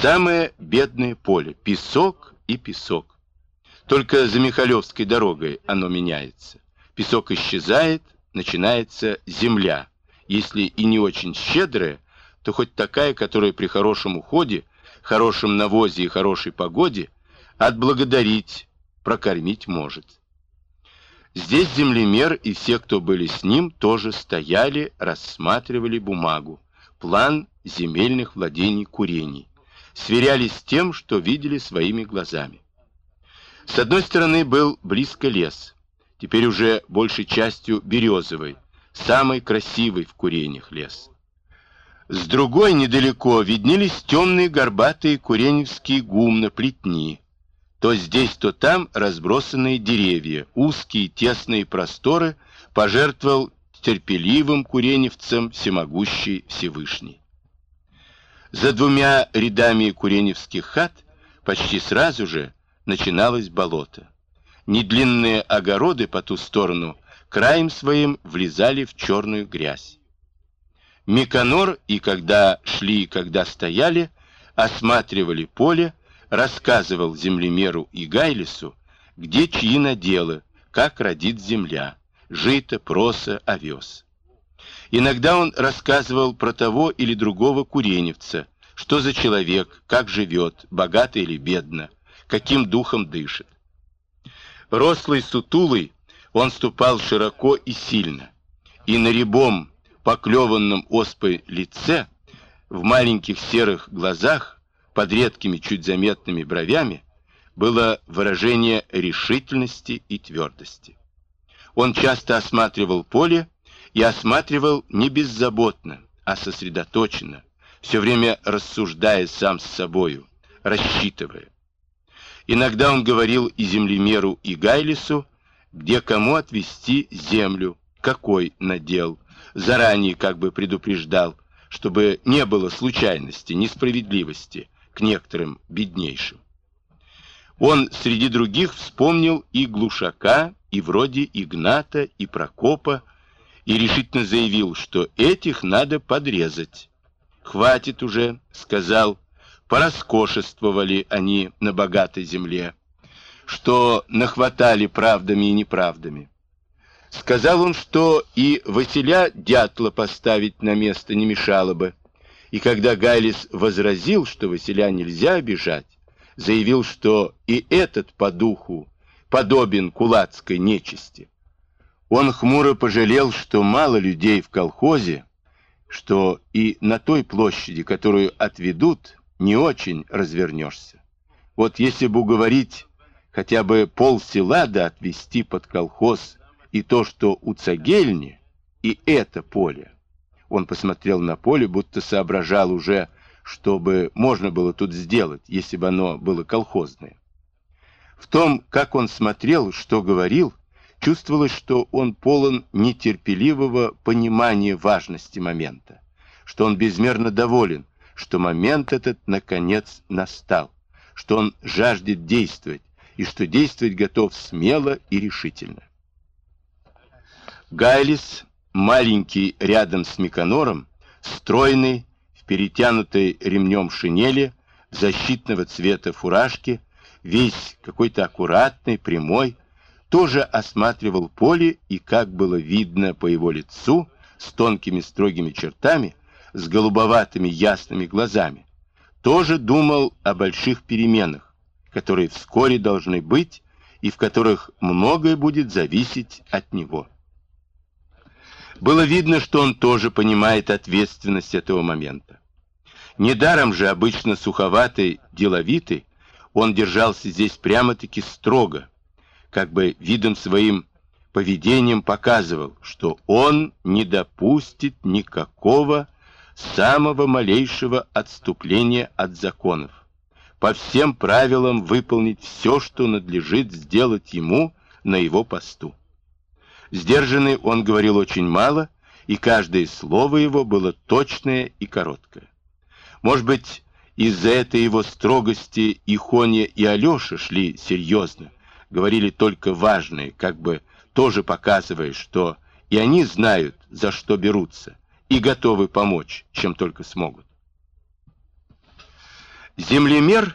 Самое бедное поле, песок и песок. Только за Михалевской дорогой оно меняется. Песок исчезает, начинается земля. Если и не очень щедрая, то хоть такая, которая при хорошем уходе, хорошем навозе и хорошей погоде отблагодарить, прокормить может. Здесь землемер и все, кто были с ним, тоже стояли, рассматривали бумагу, план земельных владений курений, сверялись с тем, что видели своими глазами. С одной стороны был близко лес, теперь уже большей частью березовый, самый красивый в курениях лес. С другой недалеко виднелись темные горбатые куреневские гумна, плетни. То здесь, то там разбросанные деревья, узкие тесные просторы пожертвовал терпеливым куреневцам всемогущий Всевышний. За двумя рядами куреневских хат почти сразу же начиналось болото. Недлинные огороды по ту сторону краем своим влезали в черную грязь. Миконор и когда шли, и когда стояли, осматривали поле, рассказывал землемеру и Гайлису, где чьи наделы, как родит земля, жито, проса, овес. Иногда он рассказывал про того или другого куреневца, что за человек, как живет, богато или бедно, каким духом дышит. Рослый, сутулый, он ступал широко и сильно, и на рябом, поклеванном оспой лице, в маленьких серых глазах, под редкими чуть заметными бровями, было выражение решительности и твердости. Он часто осматривал поле и осматривал не беззаботно, а сосредоточенно, все время рассуждая сам с собою, рассчитывая. Иногда он говорил и землемеру, и Гайлису, где кому отвести землю, какой надел, заранее как бы предупреждал, чтобы не было случайности, несправедливости к некоторым беднейшим. Он среди других вспомнил и Глушака, и вроде Игната, и Прокопа, и решительно заявил, что этих надо подрезать. «Хватит уже», — сказал, — «пороскошествовали они на богатой земле, что нахватали правдами и неправдами». Сказал он, что и Василя Дятла поставить на место не мешало бы, и когда Гайлис возразил, что Василя нельзя обижать, заявил, что и этот по духу подобен кулацкой нечисти. Он хмуро пожалел, что мало людей в колхозе, что и на той площади, которую отведут, не очень развернешься. Вот если бы уговорить хотя бы полсела да отвести под колхоз и то, что у Цагельни, и это поле. Он посмотрел на поле, будто соображал уже, чтобы можно было тут сделать, если бы оно было колхозное. В том, как он смотрел, что говорил, чувствовалось, что он полон нетерпеливого понимания важности момента, что он безмерно доволен, что момент этот наконец настал, что он жаждет действовать, и что действовать готов смело и решительно. Гайлис, маленький рядом с Миконором, стройный, в перетянутой ремнем шинели, защитного цвета фуражки, весь какой-то аккуратный, прямой, тоже осматривал поле, и, как было видно по его лицу, с тонкими строгими чертами, с голубоватыми ясными глазами, тоже думал о больших переменах, которые вскоре должны быть и в которых многое будет зависеть от него. Было видно, что он тоже понимает ответственность этого момента. Недаром же обычно суховатый, деловитый, он держался здесь прямо-таки строго, как бы видом своим поведением показывал, что он не допустит никакого самого малейшего отступления от законов, по всем правилам выполнить все, что надлежит сделать ему на его посту. Сдержанный он говорил очень мало, и каждое слово его было точное и короткое. Может быть, из-за этой его строгости и Хоня, и Алеша шли серьезно, говорили только важные, как бы тоже показывая, что и они знают, за что берутся, и готовы помочь, чем только смогут. Землемер